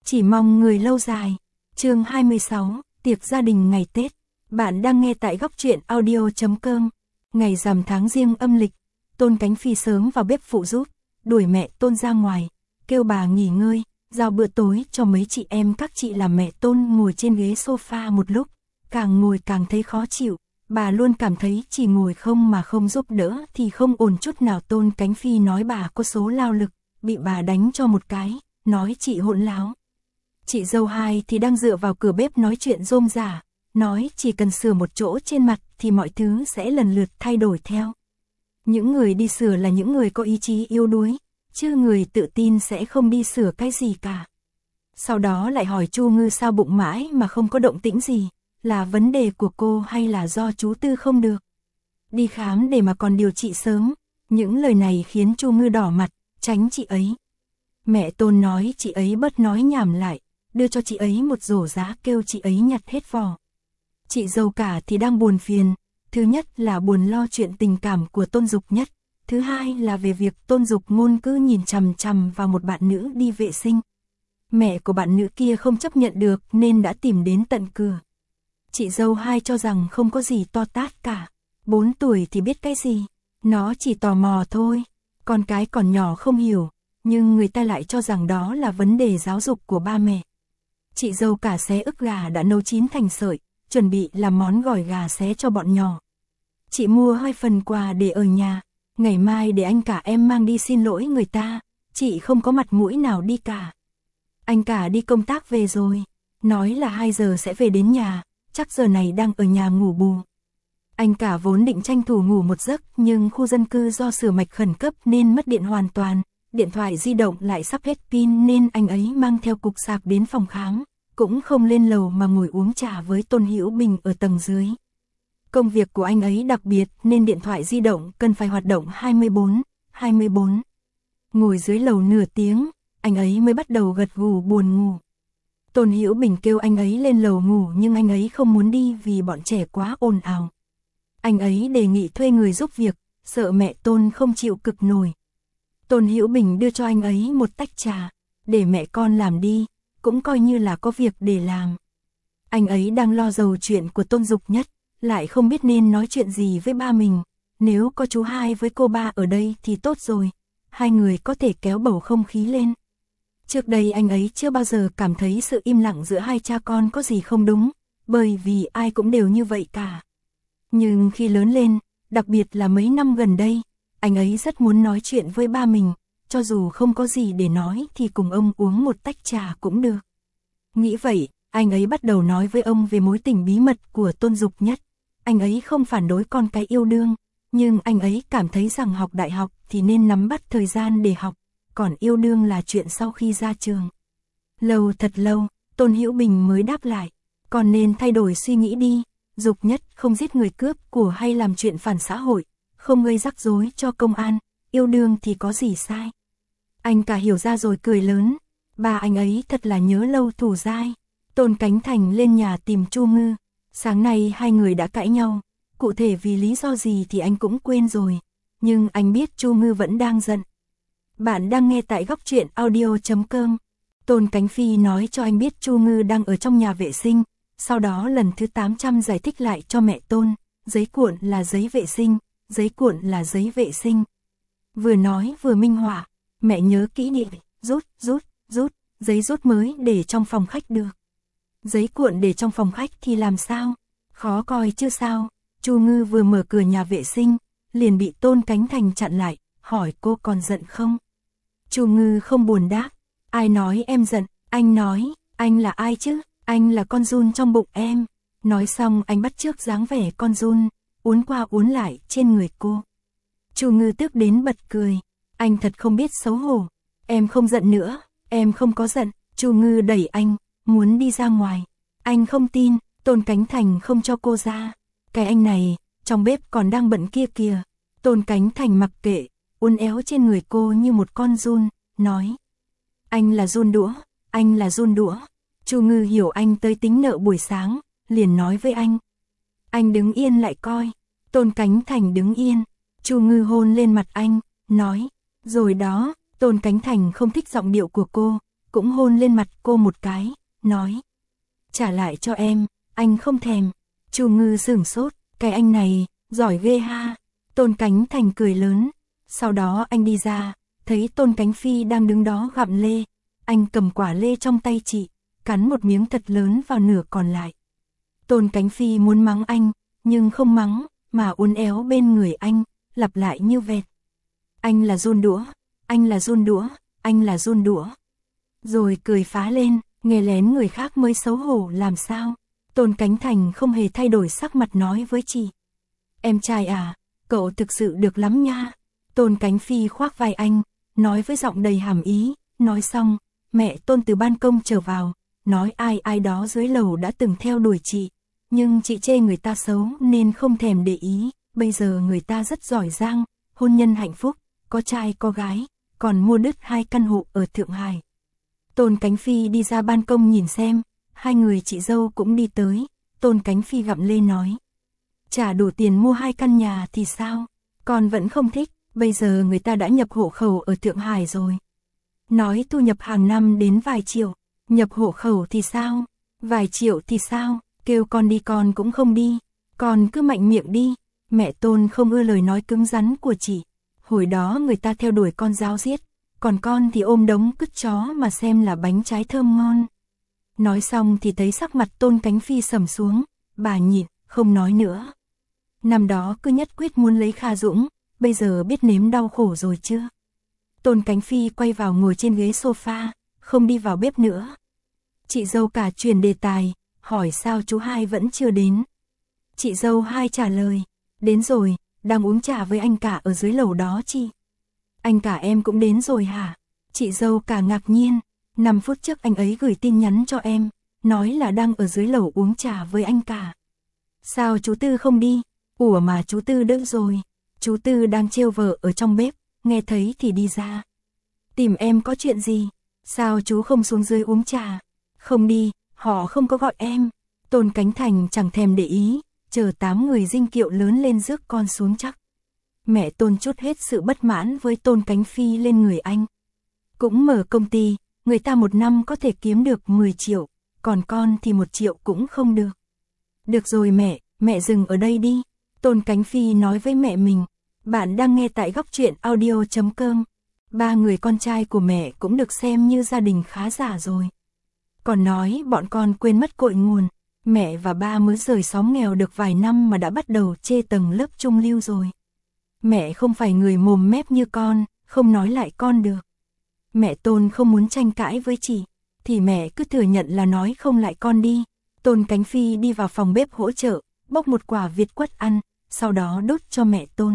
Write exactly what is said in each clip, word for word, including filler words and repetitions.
Chỉ mong người lâu dài. Chương hai mươi sáu, tiệc gia đình ngày Tết. Bạn đang nghe tại góc truyện audio chấm com. Ngày rằm tháng Giêng âm lịch, Tôn Cánh Phi sớm vào bếp phụ giúp, đuổi mẹ Tôn ra ngoài, kêu bà nghỉ ngơi, giao bữa tối cho mấy chị em các chị làm mẹ Tôn ngồi trên ghế sofa một lúc, càng ngồi càng thấy khó chịu, bà luôn cảm thấy chỉ ngồi không mà không giúp đỡ thì không ổn chút nào. Tôn Cánh Phi nói bà có số lao lực, bị bà đánh cho một cái, nói chị hỗn láo. Chị dâu hai thì đang dựa vào cửa bếp nói chuyện rôm rả, nói chỉ cần sửa một chỗ trên mặt thì mọi thứ sẽ lần lượt thay đổi theo. Những người đi sửa là những người có ý chí yếu đuối, chứ người tự tin sẽ không đi sửa cái gì cả. Sau đó lại hỏi Chu Ngư sao bụng mãi mà không có động tĩnh gì, là vấn đề của cô hay là do chú Tư không được. Đi khám để mà còn điều trị sớm, những lời này khiến Chu Ngư đỏ mặt, tránh chị ấy. Mẹ Tôn nói chị ấy bớt nói nhảm lại, đưa cho chị ấy một rổ giá kêu chị ấy nhặt hết vỏ. Chị dâu cả thì đang buồn phiền, thứ nhất là buồn lo chuyện tình cảm của Tôn Dục Nhất, thứ hai là về việc Tôn Dục Ngôn cứ nhìn chằm chằm vào một bạn nữ đi vệ sinh. Mẹ của bạn nữ kia không chấp nhận được nên đã tìm đến tận cửa. Chị dâu hai cho rằng không có gì to tát cả, bốn tuổi thì biết cái gì, nó chỉ tò mò thôi, con cái còn nhỏ không hiểu, nhưng người ta lại cho rằng đó là vấn đề giáo dục của ba mẹ. Chị dâu cả xé ức gà đã nấu chín thành sợi, chuẩn bị làm món gỏi gà xé cho bọn nhỏ. Chị mua hai phần quà để ở nhà, ngày mai để anh cả em mang đi xin lỗi người ta, chị không có mặt mũi nào đi cả. Anh cả đi công tác về rồi, nói là hai giờ sẽ về đến nhà, chắc giờ này đang ở nhà ngủ bù. Anh cả vốn định tranh thủ ngủ một giấc nhưng khu dân cư do sửa mạch khẩn cấp nên mất điện hoàn toàn, điện thoại di động lại sắp hết pin nên anh ấy mang theo cục sạc đến phòng khám, cũng không lên lầu mà ngồi uống trà với Tôn Hữu Bình ở tầng dưới. Công việc của anh ấy đặc biệt nên điện thoại di động cần phải hoạt động hai mươi bốn trên hai mươi bốn. Ngồi dưới lầu nửa tiếng, anh ấy mới bắt đầu gật gù buồn ngủ. Tôn Hữu Bình kêu anh ấy lên lầu ngủ nhưng anh ấy không muốn đi vì bọn trẻ quá ồn ào. Anh ấy đề nghị thuê người giúp việc, sợ mẹ Tôn không chịu cực nổi. Tôn Hữu Bình đưa cho anh ấy một tách trà, để mẹ con làm đi, cũng coi như là có việc để làm. Anh ấy đang lo rầu chuyện của Tôn Dục Nhất, lại không biết nên nói chuyện gì với ba mình, nếu có chú hai với cô ba ở đây thì tốt rồi, hai người có thể kéo bầu không khí lên. Trước đây anh ấy chưa bao giờ cảm thấy sự im lặng giữa hai cha con có gì không đúng, bởi vì ai cũng đều như vậy cả. Nhưng khi lớn lên, đặc biệt là mấy năm gần đây, anh ấy rất muốn nói chuyện với ba mình, cho dù không có gì để nói thì cùng ông uống một tách trà cũng được. Nghĩ vậy, anh ấy bắt đầu nói với ông về mối tình bí mật của Tôn Dục Nhất. Anh ấy không phản đối con cái yêu đương, nhưng anh ấy cảm thấy rằng học đại học thì nên nắm bắt thời gian để học, còn yêu đương là chuyện sau khi ra trường. Lâu thật lâu, Tôn Hữu Bình mới đáp lại, còn nên thay đổi suy nghĩ đi, Dục Nhất không giết người cướp của hay làm chuyện phản xã hội, không gây rắc rối cho công an, yêu đương thì có gì sai. Anh cả hiểu ra rồi cười lớn, ba anh ấy thật là nhớ lâu thủ dai. Tôn Cánh Thành lên nhà tìm Chu Ngư, sáng nay hai người đã cãi nhau, cụ thể vì lý do gì thì anh cũng quên rồi, nhưng anh biết Chu Ngư vẫn đang giận. Bạn đang nghe tại góc truyện audio chấm com. Tôn Cánh Phi nói cho anh biết Chu Ngư đang ở trong nhà vệ sinh, sau đó lần thứ tám trăm giải thích lại cho mẹ Tôn, giấy cuộn là giấy vệ sinh, giấy cuộn là giấy vệ sinh. Vừa nói vừa minh họa, mẹ nhớ kỹ đi, rút, rút, rút, giấy rút mới để trong phòng khách được. Giấy cuộn để trong phòng khách thì làm sao? Khó coi chứ sao? Chu Ngư vừa mở cửa nhà vệ sinh, liền bị Tôn Cánh Thành chặn lại, hỏi cô còn giận không? Chu Ngư không buồn đáp, ai nói em giận, anh nói, anh là ai chứ? Anh là con giun trong bụng em. Nói xong anh bắt chước dáng vẻ con giun, uốn qua uốn lại trên người cô. Chu Ngư tức đến bật cười, anh thật không biết xấu hổ. Em không giận nữa, em không có giận. Chu Ngư đẩy anh, muốn đi ra ngoài. Anh không tin, Tôn Cánh Thành không cho cô ra. Cái anh này, trong bếp còn đang bận kia kìa. Tôn Cánh Thành mặc kệ, uốn éo trên người cô như một con giun, nói. Anh là giun đũa, anh là giun đũa. Chu Ngư hiểu anh tới tính nợ buổi sáng, liền nói với anh. Anh đứng yên lại coi. Tôn Cánh Thành đứng yên, Chu Ngư hôn lên mặt anh, nói. Rồi đó, Tôn Cánh Thành không thích giọng điệu của cô, cũng hôn lên mặt cô một cái, nói. Trả lại cho em, anh không thèm. Chu Ngư sửng sốt, cái anh này, giỏi ghê ha. Tôn Cánh Thành cười lớn. Sau đó anh đi ra, thấy Tôn Cánh Phi đang đứng đó gặm lê. Anh cầm quả lê trong tay chị, cắn một miếng thật lớn vào nửa còn lại. Tôn Cánh Phi muốn mắng anh, nhưng không mắng, mà uốn éo bên người anh, lặp lại như vẹt. Anh là run đũa, anh là run đũa, anh là run đũa. Rồi cười phá lên, nghe lén người khác mới xấu hổ làm sao. Tôn Cánh Thành không hề thay đổi sắc mặt nói với chị. Em trai à, cậu thực sự được lắm nha. Tôn Cánh Phi khoác vai anh, nói với giọng đầy hàm ý. Nói xong, mẹ Tôn từ ban công trở vào, nói ai ai đó dưới lầu đã từng theo đuổi chị. Nhưng chị chê người ta xấu nên không thèm để ý. Bây giờ người ta rất giỏi giang, hôn nhân hạnh phúc, có trai có gái, còn mua đứt hai căn hộ ở Thượng Hải. Tôn Cánh Phi đi ra ban công nhìn xem, hai người chị dâu cũng đi tới. Tôn Cánh Phi gặm lê nói. Trả đủ tiền mua hai căn nhà thì sao? Con vẫn không thích, bây giờ người ta đã nhập hộ khẩu ở Thượng Hải rồi. Nói thu nhập hàng năm đến vài triệu, nhập hộ khẩu thì sao? Vài triệu thì sao? Kêu con đi con cũng không đi, con cứ mạnh miệng đi. Mẹ Tôn không ưa lời nói cứng rắn của chị. Hồi đó người ta theo đuổi con ráo riết, còn con thì ôm đống cứt chó mà xem là bánh trái thơm ngon. Nói xong thì thấy sắc mặt Tôn Cánh Phi sầm xuống, bà nhịn, không nói nữa. Năm đó cứ nhất quyết muốn lấy Kha Dũng, bây giờ biết nếm đau khổ rồi chưa? Tôn Cánh Phi quay vào ngồi trên ghế sofa, không đi vào bếp nữa. Chị dâu cả chuyển đề tài, hỏi sao chú hai vẫn chưa đến. Chị dâu hai trả lời, đến rồi, đang uống trà với anh cả ở dưới lầu đó chị. Anh cả em cũng đến rồi hả? Chị dâu cả ngạc nhiên, năm phút trước anh ấy gửi tin nhắn cho em, nói là đang ở dưới lầu uống trà với anh cả. Sao chú Tư không đi? Ủa mà chú Tư đỡ rồi. Chú Tư đang trêu vợ ở trong bếp, nghe thấy thì đi ra. Tìm em có chuyện gì? Sao chú không xuống dưới uống trà? Không đi, họ không có gọi em. Tôn Cánh Thành chẳng thèm để ý, chờ tám người dinh kiệu lớn lên rước con xuống chắc. Mẹ Tôn trút hết sự bất mãn với Tôn Cánh Phi lên người anh. Cũng mở công ty, người ta một năm có thể kiếm được mười triệu, còn con thì một triệu cũng không được. Được rồi mẹ, mẹ dừng ở đây đi. Tôn Cánh Phi nói với mẹ mình. Bạn đang nghe tại góc truyện audio chấm com. Ba người con trai của mẹ cũng được xem như gia đình khá giả rồi. Còn nói bọn con quên mất cội nguồn. Mẹ và ba mới rời xóm nghèo được vài năm mà đã bắt đầu chê tầng lớp trung lưu rồi. Mẹ không phải người mồm mép như con, không nói lại con được. Mẹ Tôn không muốn tranh cãi với chị, thì mẹ cứ thừa nhận là nói không lại con đi. Tôn Cánh Phi đi vào phòng bếp hỗ trợ, bóc một quả Việt quất ăn, sau đó đút cho mẹ Tôn.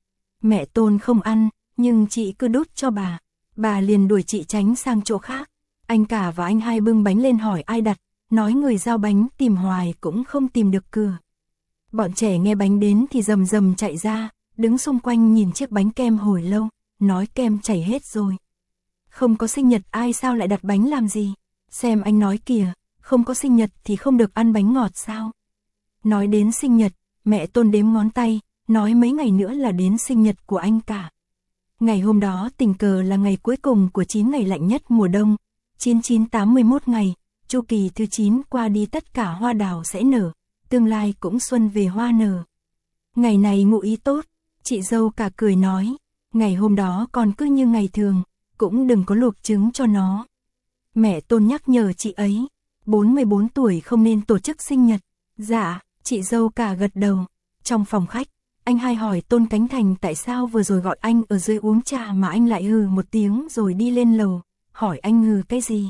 Mẹ Tôn không ăn, nhưng chị cứ đút cho bà. Bà liền đuổi chị tránh sang chỗ khác. Anh cả và anh hai bưng bánh lên hỏi ai đặt, nói người giao bánh tìm hoài cũng không tìm được cửa. Bọn trẻ nghe bánh đến thì rầm rầm chạy ra, đứng xung quanh nhìn chiếc bánh kem hồi lâu, nói kem chảy hết rồi. Không có sinh nhật ai sao lại đặt bánh làm gì? Xem anh nói kìa, không có sinh nhật thì không được ăn bánh ngọt sao? Nói đến sinh nhật, mẹ Tôn đếm ngón tay, nói mấy ngày nữa là đến sinh nhật của anh cả. Ngày hôm đó tình cờ là ngày cuối cùng của chín ngày lạnh nhất mùa đông, chín chín tám mươi mốt ngày, chu kỳ thứ chín qua đi tất cả hoa đào sẽ nở, tương lai cũng xuân về hoa nở. Ngày này ngụ ý tốt, chị dâu cả cười nói, ngày hôm đó còn cứ như ngày thường, cũng đừng có luộc trứng cho nó. Mẹ Tôn nhắc nhở chị ấy, bốn mươi bốn tuổi không nên tổ chức sinh nhật. Dạ, chị dâu cả gật đầu. Trong phòng khách, anh hai hỏi Tôn Cánh Thành tại sao vừa rồi gọi anh ở dưới uống trà mà anh lại hừ một tiếng rồi đi lên lầu, hỏi anh hừ cái gì.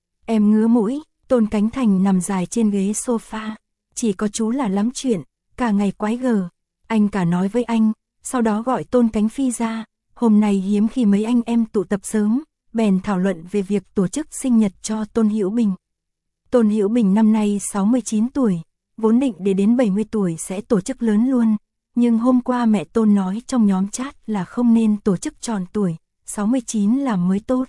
Em ngứa mũi. Tôn Cánh Thành nằm dài trên ghế sofa, chỉ có chú là lắm chuyện, cả ngày quái gở. Anh cả nói với anh, sau đó gọi Tôn Cánh Phi ra, hôm nay hiếm khi mấy anh em tụ tập sớm, bèn thảo luận về việc tổ chức sinh nhật cho Tôn Hữu Bình. Tôn Hữu Bình năm nay sáu mươi chín tuổi, vốn định để đến bảy mươi tuổi sẽ tổ chức lớn luôn, nhưng hôm qua mẹ Tôn nói trong nhóm chat là không nên tổ chức tròn tuổi, sáu mươi chín là mới tốt.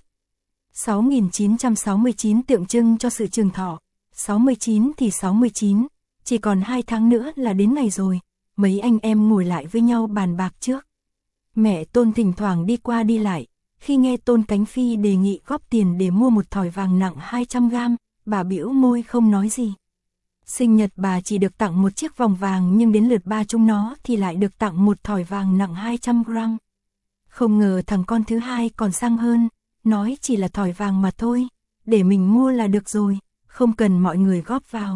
sáu nghìn chín trăm sáu mươi chín tượng trưng cho sự trường thọ, sáu mươi chín thì sáu mươi chín, chỉ còn hai tháng nữa là đến ngày rồi, mấy anh em ngồi lại với nhau bàn bạc trước. Mẹ Tôn thỉnh thoảng đi qua đi lại, Khi nghe Tôn Cánh Phi đề nghị góp tiền để mua một thỏi vàng nặng hai trăm gam, bà bĩu môi không nói gì. Sinh nhật bà chỉ được tặng một chiếc vòng vàng nhưng đến lượt ba chúng nó thì lại được tặng một thỏi vàng nặng hai trăm gram. Không ngờ thằng con thứ hai còn sang hơn, nói chỉ là thỏi vàng mà thôi, để mình mua là được rồi, không cần mọi người góp vào.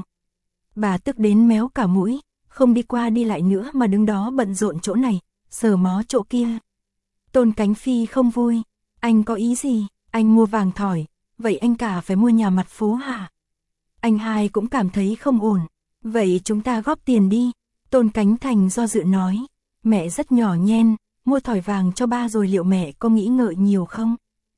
Bà tức đến méo cả mũi, không đi qua đi lại nữa mà đứng đó bận rộn chỗ này, sờ mó chỗ kia. Tôn Cánh Phi không vui, anh có ý gì, anh mua vàng thỏi, vậy anh cả phải mua nhà mặt phố hả? Anh hai cũng cảm thấy không ổn, vậy chúng ta góp tiền đi. Tôn Cánh Thành do dự nói, mẹ rất nhỏ nhen, mua thỏi vàng cho ba rồi liệu mẹ có nghĩ ngợi nhiều không?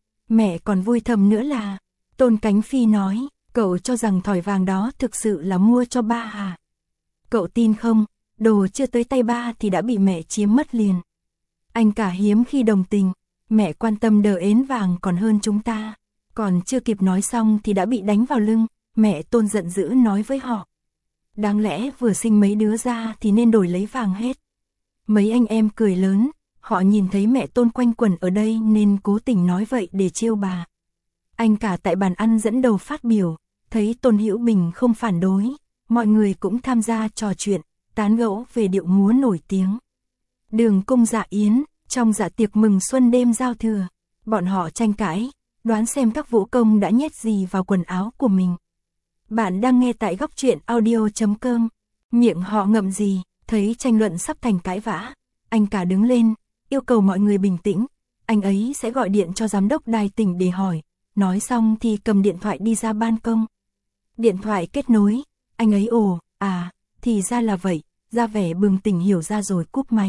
Mẹ còn vui thầm nữa là, Tôn Cánh Phi nói, cậu cho rằng thỏi vàng đó thực sự là mua cho ba hả? Cậu tin không, đồ chưa tới tay ba thì đã bị mẹ chiếm mất liền. Anh cả hiếm khi đồng tình, mẹ quan tâm đờ ến vàng còn hơn chúng ta. Còn chưa kịp nói xong thì đã bị đánh vào lưng, mẹ Tôn giận dữ nói với họ. Đáng lẽ vừa sinh mấy đứa ra thì nên đổi lấy vàng hết. Mấy anh em cười lớn, họ nhìn thấy mẹ Tôn quanh quẩn ở đây nên cố tình nói vậy để trêu bà. Anh cả tại bàn ăn dẫn đầu phát biểu, thấy Tôn Hữu Bình không phản đối, mọi người cũng tham gia trò chuyện, tán gẫu về điệu múa nổi tiếng. Đường cung dạ yến, trong dạ tiệc mừng xuân đêm giao thừa, bọn họ tranh cãi, đoán xem các vũ công đã nhét gì vào quần áo của mình. Bạn đang nghe tại góc truyện audio chấm com, miệng họ ngậm gì, thấy tranh luận sắp thành cãi vã, anh cả đứng lên, yêu cầu mọi người bình tĩnh, anh ấy sẽ gọi điện cho giám đốc đài tỉnh để hỏi, nói xong thì cầm điện thoại đi ra ban công. Điện thoại kết nối, anh ấy ồ, à, thì ra là vậy, ra vẻ bừng tỉnh hiểu ra rồi cúp máy.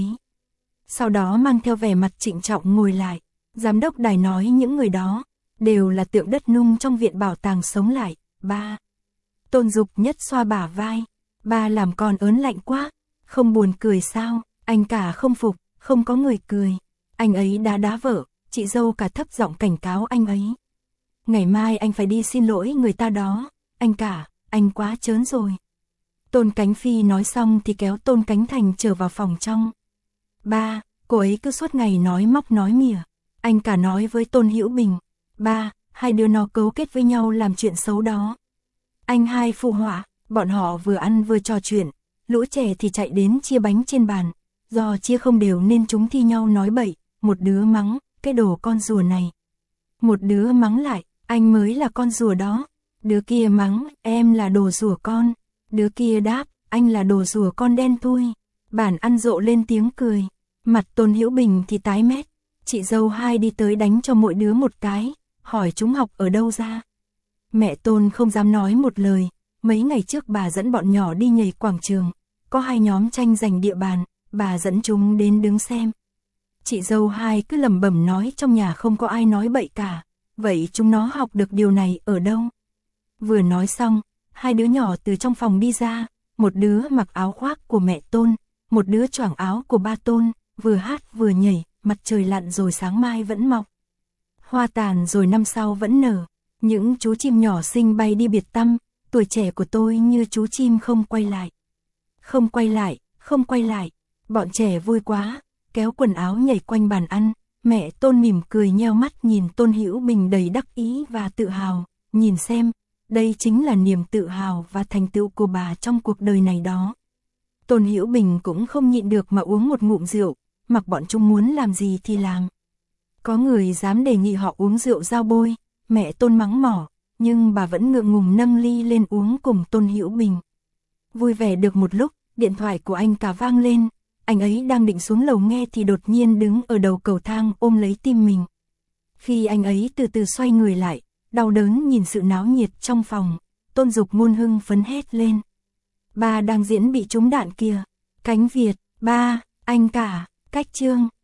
Sau đó mang theo vẻ mặt trịnh trọng ngồi lại, giám đốc đài nói những người đó, đều là tượng đất nung trong viện bảo tàng sống lại, ba. Tôn Dục Nhất xoa bả vai, ba làm con ớn lạnh quá, không buồn cười sao, anh cả không phục, không có người cười, anh ấy đá đá vợ, chị dâu cả thấp giọng cảnh cáo anh ấy. Ngày mai anh phải đi xin lỗi người ta đó, anh cả, anh quá trớn rồi. Tôn Cánh Phi nói xong thì kéo Tôn Cánh Thành trở vào phòng trong. Ba, cô ấy cứ suốt ngày nói móc nói mỉa. Anh cả nói với Tôn Hữu Bình, ba, hai đứa nó cấu kết với nhau làm chuyện xấu đó. Anh hai phụ họa, bọn họ vừa ăn vừa trò chuyện, lũ trẻ thì chạy đến chia bánh trên bàn, do chia không đều nên chúng thi nhau nói bậy, một đứa mắng, cái đồ con rùa này. Một đứa mắng lại, anh mới là con rùa đó. Đứa kia mắng, em là đồ rùa con. Đứa kia đáp, anh là đồ rùa con đen thui. Bàn ăn rộ lên tiếng cười, mặt Tôn Hữu Bình thì tái mét. Chị dâu hai đi tới đánh cho mỗi đứa một cái, hỏi chúng học ở đâu ra. Mẹ Tôn không dám nói một lời, mấy ngày trước bà dẫn bọn nhỏ đi nhảy quảng trường, có hai nhóm tranh giành địa bàn, bà dẫn chúng đến đứng xem. Chị dâu hai cứ lẩm bẩm nói trong nhà không có ai nói bậy cả, vậy chúng nó học được điều này ở đâu? Vừa nói xong, hai đứa nhỏ từ trong phòng đi ra, một đứa mặc áo khoác của mẹ Tôn, một đứa choàng áo của ba Tôn, vừa hát vừa nhảy, mặt trời lặn rồi sáng mai vẫn mọc. Hoa tàn rồi năm sau vẫn nở, những chú chim nhỏ xinh bay đi biệt tăm, tuổi trẻ của tôi như chú chim không quay lại. Không quay lại, không quay lại, bọn trẻ vui quá, kéo quần áo nhảy quanh bàn ăn, mẹ Tôn mỉm cười nheo mắt nhìn Tôn Hữu Bình đầy đắc ý và tự hào, nhìn xem, đây chính là niềm tự hào và thành tựu của bà trong cuộc đời này đó. Tôn Hữu Bình cũng không nhịn được mà uống một ngụm rượu, mặc bọn chúng muốn làm gì thì làm. Có người dám đề nghị họ uống rượu giao bôi, mẹ Tôn mắng mỏ, nhưng bà vẫn ngượng ngùng nâng ly lên uống cùng Tôn Hữu Bình. Vui vẻ được một lúc, điện thoại của anh cả vang lên, anh ấy đang định xuống lầu nghe thì đột nhiên đứng ở đầu cầu thang ôm lấy tim mình. Khi anh ấy từ từ xoay người lại, đau đớn nhìn sự náo nhiệt trong phòng, Tôn Dục Ngôn hưng phấn hét lên. Ba đang diễn bị trúng đạn kìa, Cánh Việt, ba, anh cả, cách chương.